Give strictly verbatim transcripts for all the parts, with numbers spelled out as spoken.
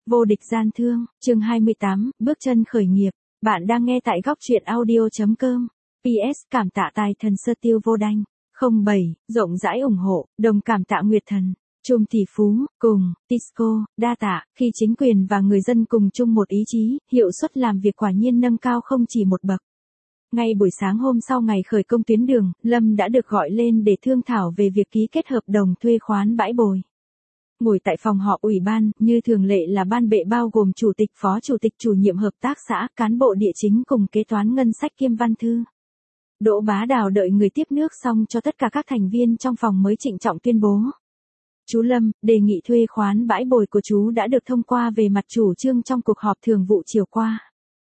Vô địch gian thương, chương hai mươi tám, bước chân khởi nghiệp. Bạn đang nghe tại góc truyện audio chấm com. pê ét Cảm tạ tài thần sơ tiêu vô đanh. không bảy, rộng rãi ủng hộ, đồng cảm tạ Nguyệt Thần. Chùm tỷ phú, cùng, Tisco, đa tạ, khi chính quyền và người dân cùng chung một ý chí, hiệu suất làm việc quả nhiên nâng cao không chỉ một bậc. Ngay buổi sáng hôm sau ngày khởi công tuyến đường, Lâm đã được gọi lên để thương thảo về việc ký kết hợp đồng thuê khoán bãi bồi. Ngồi tại phòng họp ủy ban, như thường lệ là ban bệ bao gồm chủ tịch, phó chủ tịch, chủ nhiệm hợp tác xã, cán bộ địa chính cùng kế toán ngân sách kiêm văn thư. Đỗ Bá Đào đợi người tiếp nước xong cho tất cả các thành viên trong phòng mới trịnh trọng tuyên bố. Chú Lâm, đề nghị thuê khoán bãi bồi của chú đã được thông qua về mặt chủ trương trong cuộc họp thường vụ chiều qua.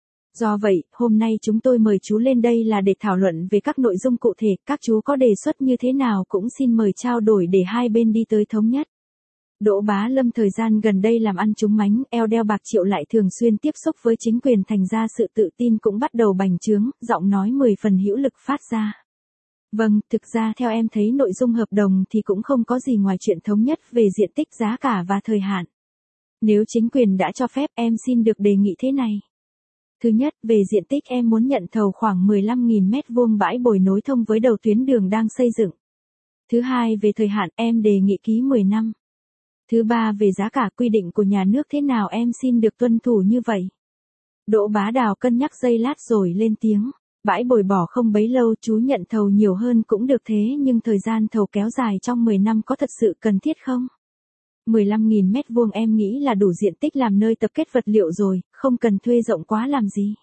Do vậy, hôm nay chúng tôi mời chú lên đây là để thảo luận về các nội dung cụ thể, các chú có đề xuất như thế nào cũng xin mời trao đổi để hai bên đi tới thống nhất. Đỗ Bá Lâm thời gian gần đây làm ăn trúng mánh, eo đeo bạc triệu lại thường xuyên tiếp xúc với chính quyền, thành ra sự tự tin cũng bắt đầu bành trướng, giọng nói mười phần hữu lực phát ra. Vâng, thực ra theo em thấy nội dung hợp đồng thì cũng không có gì ngoài chuyện thống nhất về diện tích, giá cả và thời hạn. Nếu chính quyền đã cho phép, em xin được đề nghị thế này. Thứ nhất, về diện tích em muốn nhận thầu khoảng mười lăm nghìn mét vuông bãi bồi nối thông với đầu tuyến đường đang xây dựng. Thứ hai, về thời hạn em đề nghị ký mười năm. Thứ ba, về giá cả, quy định của nhà nước thế nào em xin được tuân thủ như vậy. Đỗ Bá Đào cân nhắc giây lát rồi lên tiếng. Bãi bồi bỏ không bấy lâu, chú nhận thầu nhiều hơn cũng được, thế nhưng thời gian thầu kéo dài trong mười năm có thật sự cần thiết không? mười lăm nghìn mét vuông em nghĩ là đủ diện tích làm nơi tập kết vật liệu rồi, không cần thuê rộng quá làm gì.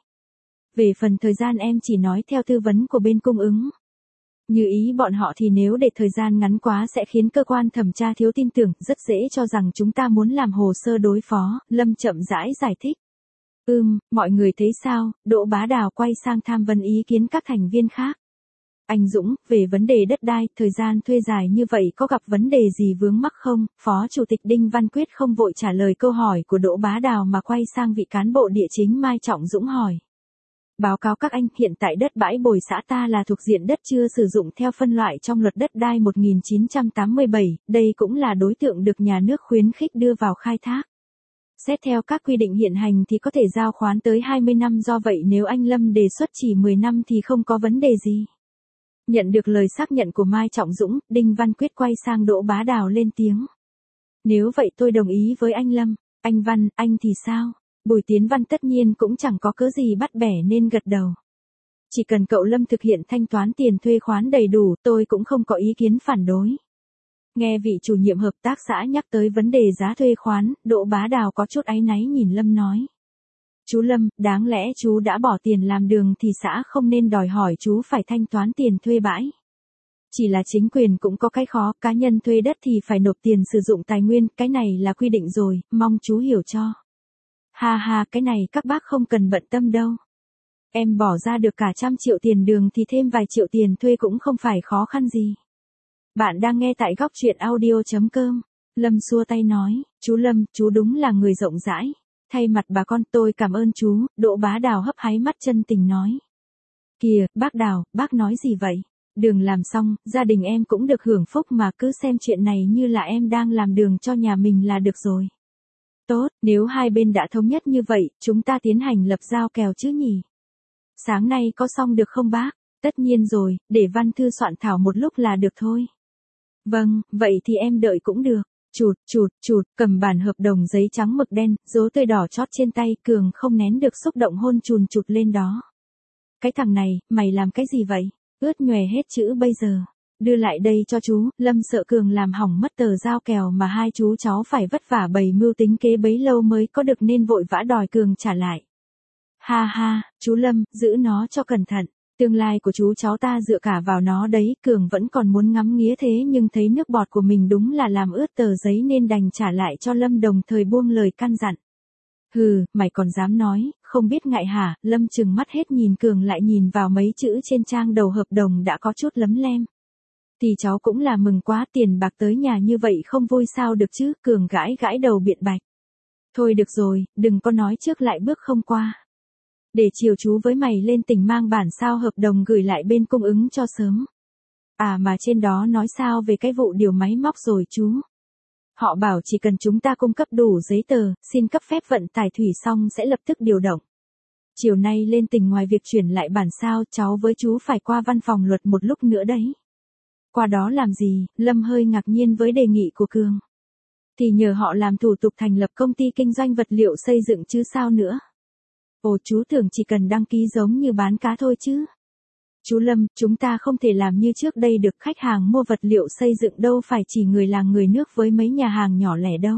Về phần thời gian em chỉ nói theo tư vấn của bên cung ứng. Như ý bọn họ thì nếu để thời gian ngắn quá sẽ khiến cơ quan thẩm tra thiếu tin tưởng, rất dễ cho rằng chúng ta muốn làm hồ sơ đối phó, Lâm chậm rãi giải thích. Ừm, mọi người thấy sao? Đỗ Bá Đào quay sang tham vấn ý kiến các thành viên khác. Anh Dũng, về vấn đề đất đai, thời gian thuê dài như vậy có gặp vấn đề gì vướng mắc không? Phó Chủ tịch Đinh Văn Quyết không vội trả lời câu hỏi của Đỗ Bá Đào mà quay sang vị cán bộ địa chính Mai Trọng Dũng hỏi. Báo cáo các anh, hiện tại đất bãi bồi xã ta là thuộc diện đất chưa sử dụng theo phân loại trong luật đất đai một nghìn chín trăm tám mươi bảy, đây cũng là đối tượng được nhà nước khuyến khích đưa vào khai thác. Xét theo các quy định hiện hành thì có thể giao khoán tới hai mươi năm, do vậy nếu anh Lâm đề xuất chỉ mười năm thì không có vấn đề gì. Nhận được lời xác nhận của Mai Trọng Dũng, Đinh Văn Quyết quay sang Đỗ Bá Đào lên tiếng. Nếu vậy tôi đồng ý với anh Lâm. Anh Văn, anh thì sao? Bùi Tiến Văn tất nhiên cũng chẳng có cớ gì bắt bẻ nên gật đầu. Chỉ cần cậu Lâm thực hiện thanh toán tiền thuê khoán đầy đủ, tôi cũng không có ý kiến phản đối. Nghe vị chủ nhiệm hợp tác xã nhắc tới vấn đề giá thuê khoán, Đỗ Bá Đào có chút áy náy nhìn Lâm nói. Chú Lâm, đáng lẽ chú đã bỏ tiền làm đường thì xã không nên đòi hỏi chú phải thanh toán tiền thuê bãi. Chỉ là chính quyền cũng có cái khó, cá nhân thuê đất thì phải nộp tiền sử dụng tài nguyên, cái này là quy định rồi, mong chú hiểu cho. Ha ha, cái này các bác không cần bận tâm đâu. Em bỏ ra được cả trăm triệu tiền đường thì thêm vài triệu tiền thuê cũng không phải khó khăn gì. Bạn đang nghe tại góc truyện audio chấm com. Lâm xua tay nói, chú Lâm, chú đúng là người rộng rãi. Thay mặt bà con tôi cảm ơn chú. Đỗ Bá Đào hấp háy mắt chân tình nói. Kìa, bác Đào, bác nói gì vậy? Đường làm xong, gia đình em cũng được hưởng phúc mà, cứ xem chuyện này như là em đang làm đường cho nhà mình là được rồi. Tốt, nếu hai bên đã thống nhất như vậy, chúng ta tiến hành lập giao kèo chứ nhỉ? Sáng nay có xong được không bác? Tất nhiên rồi, để văn thư soạn thảo một lúc là được thôi. Vâng, vậy thì em đợi cũng được. Chụt, chụt, chụt, cầm bản hợp đồng giấy trắng mực đen, dấu tươi đỏ chót trên tay, Cường không nén được xúc động hôn chùn chụt lên đó. Cái thằng này, mày làm cái gì vậy? Ướt nhòe hết chữ bây giờ. Đưa lại đây cho chú. Lâm sợ Cường làm hỏng mất tờ giao kèo mà hai chú cháu phải vất vả bày mưu tính kế bấy lâu mới có được nên vội vã đòi Cường trả lại. Ha ha, chú Lâm, giữ nó cho cẩn thận. Tương lai của chú cháu ta dựa cả vào nó đấy. Cường vẫn còn muốn ngắm nghía thế nhưng thấy nước bọt của mình đúng là làm ướt tờ giấy nên đành trả lại cho Lâm, đồng thời buông lời căn dặn. Hừ, mày còn dám nói, không biết ngại hả? Lâm trừng mắt hết nhìn Cường lại nhìn vào mấy chữ trên trang đầu hợp đồng đã có chút lấm lem. Thì cháu cũng là mừng quá, tiền bạc tới nhà như vậy không vui sao được chứ? Cường gãi gãi đầu biện bạch. Thôi được rồi, đừng có nói trước lại bước không qua. Để chiều chú với mày lên tỉnh mang bản sao hợp đồng gửi lại bên cung ứng cho sớm. À mà trên đó nói sao về cái vụ điều máy móc rồi chú? Họ bảo chỉ cần chúng ta cung cấp đủ giấy tờ, xin cấp phép vận tải thủy xong sẽ lập tức điều động. Chiều nay lên tỉnh ngoài việc chuyển lại bản sao, cháu với chú phải qua văn phòng luật một lúc nữa đấy. Qua đó làm gì? Lâm hơi ngạc nhiên với đề nghị của Cường. Thì nhờ họ làm thủ tục thành lập công ty kinh doanh vật liệu xây dựng chứ sao nữa. Ồ, chú tưởng chỉ cần đăng ký giống như bán cá thôi chứ. Chú Lâm, chúng ta không thể làm như trước đây được, khách hàng mua vật liệu xây dựng đâu phải chỉ người làng người nước với mấy nhà hàng nhỏ lẻ đâu.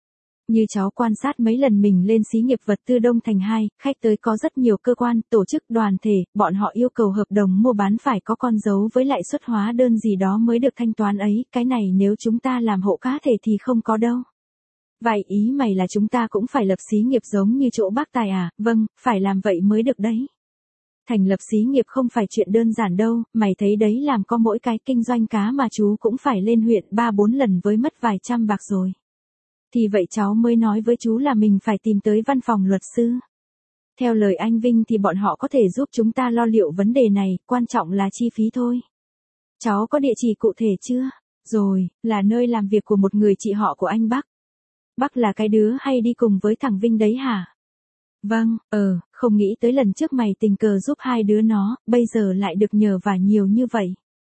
Như cháu quan sát mấy lần mình lên xí nghiệp vật tư Đông Thành hai, khách tới có rất nhiều cơ quan, tổ chức, đoàn thể, bọn họ yêu cầu hợp đồng mua bán phải có con dấu với lại xuất hóa đơn gì đó mới được thanh toán ấy, cái này nếu chúng ta làm hộ cá thể thì không có đâu. Vậy ý mày là chúng ta cũng phải lập xí nghiệp giống như chỗ bác Tài à? Vâng, phải làm vậy mới được đấy. Thành lập xí nghiệp không phải chuyện đơn giản đâu, mày thấy đấy, làm có mỗi cái kinh doanh cá mà chú cũng phải lên huyện ba bốn lần với mất vài trăm bạc rồi. Thì vậy cháu mới nói với chú là mình phải tìm tới văn phòng luật sư. Theo lời anh Vinh thì bọn họ có thể giúp chúng ta lo liệu vấn đề này, quan trọng là chi phí thôi. Cháu có địa chỉ cụ thể chưa? Rồi, là nơi làm việc của một người chị họ của anh Bắc. Bắc là cái đứa hay đi cùng với thằng Vinh đấy hả? Vâng, ờ, không nghĩ tới lần trước mày tình cờ giúp hai đứa nó, bây giờ lại được nhờ vả nhiều như vậy.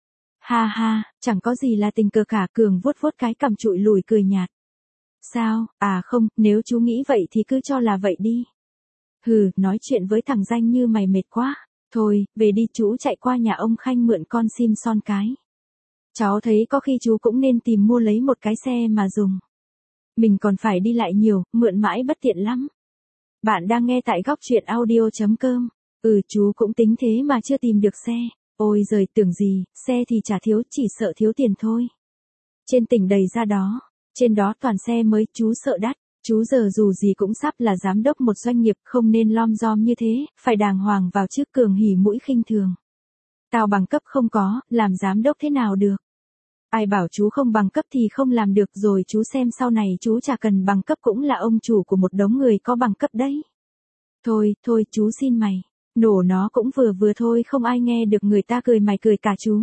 Ha ha, chẳng có gì là tình cờ cả. Cường vuốt vuốt cái cằm trụi lùi cười nhạt. Sao, à không, nếu chú nghĩ vậy thì cứ cho là vậy đi. Hừ, nói chuyện với thằng danh như mày mệt quá. Thôi, về đi, chú chạy qua nhà ông Khanh mượn con sim son cái. Cháu thấy có khi chú cũng nên tìm mua lấy một cái xe mà dùng. Mình còn phải đi lại nhiều, mượn mãi bất tiện lắm. Bạn đang nghe tại góc truyện audio chấm com. Ừ, chú cũng tính thế mà chưa tìm được xe. Ôi giời, tưởng gì, xe thì chả thiếu, chỉ sợ thiếu tiền thôi. Trên tỉnh đầy ra đó. Trên đó toàn xe mới, chú sợ đắt. Chú giờ dù gì cũng sắp là giám đốc một doanh nghiệp, không nên lom rom như thế, phải đàng hoàng vào trước. Cường hỉ mũi khinh thường. Tao bằng cấp không có, làm giám đốc thế nào được? Ai bảo chú không bằng cấp thì không làm được, rồi chú xem sau này chú chả cần bằng cấp cũng là ông chủ của một đống người có bằng cấp đấy. Thôi, thôi, chú xin mày. Nổ nó cũng vừa vừa thôi, không ai nghe được, người ta cười mày cười cả chú.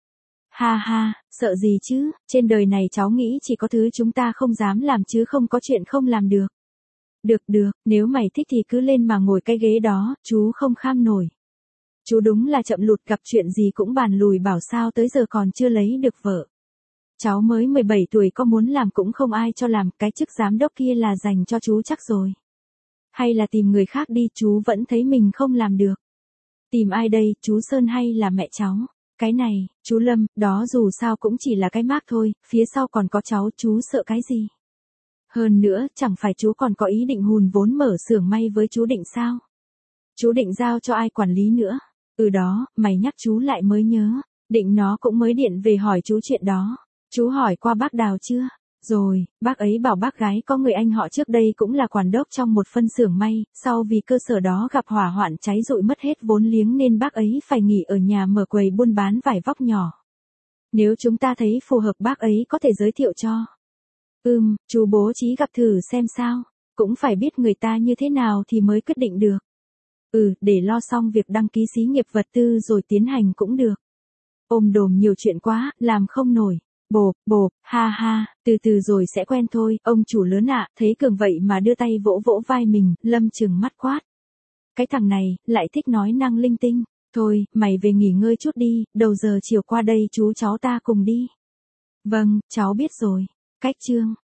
Ha ha, sợ gì chứ, trên đời này cháu nghĩ chỉ có thứ chúng ta không dám làm chứ không có chuyện không làm được. Được được, nếu mày thích thì cứ lên mà ngồi cái ghế đó, chú không kham nổi. Chú đúng là chậm lụt, gặp chuyện gì cũng bàn lùi, bảo sao tới giờ còn chưa lấy được vợ. Cháu mới mười bảy tuổi, có muốn làm cũng không ai cho làm, cái chức giám đốc kia là dành cho chú chắc rồi. Hay là tìm người khác đi, chú vẫn thấy mình không làm được. Tìm ai đây, chú Sơn hay là mẹ cháu? Cái này, chú Lâm, đó dù sao cũng chỉ là cái mác thôi, phía sau còn có cháu, chú sợ cái gì? Hơn nữa, chẳng phải chú còn có ý định hùn vốn mở xưởng may với chú Định sao? Chú Định giao cho ai quản lý nữa? Ừ đó, mày nhắc chú lại mới nhớ, Định nó cũng mới điện về hỏi chú chuyện đó. Chú hỏi qua bác Đào chưa? Rồi, bác ấy bảo bác gái có người anh họ trước đây cũng là quản đốc trong một phân xưởng may, sau vì cơ sở đó gặp hỏa hoạn cháy rụi mất hết vốn liếng nên bác ấy phải nghỉ ở nhà mở quầy buôn bán vải vóc nhỏ. Nếu chúng ta thấy phù hợp bác ấy có thể giới thiệu cho. Ừm, chú bố trí gặp thử xem sao, cũng phải biết người ta như thế nào thì mới quyết định được. Ừ, để lo xong việc đăng ký xí nghiệp vật tư rồi tiến hành cũng được. Ôm đồm nhiều chuyện quá, làm không nổi. Bộp, bộp, ha ha, từ từ rồi sẽ quen thôi, ông chủ lớn ạ. Thấy Cường vậy mà đưa tay vỗ vỗ vai mình, Lâm trừng mắt quát. Cái thằng này, lại thích nói năng linh tinh. Thôi, mày về nghỉ ngơi chút đi, đầu giờ chiều qua đây chú cháu ta cùng đi. Vâng, cháu biết rồi. Cách chương.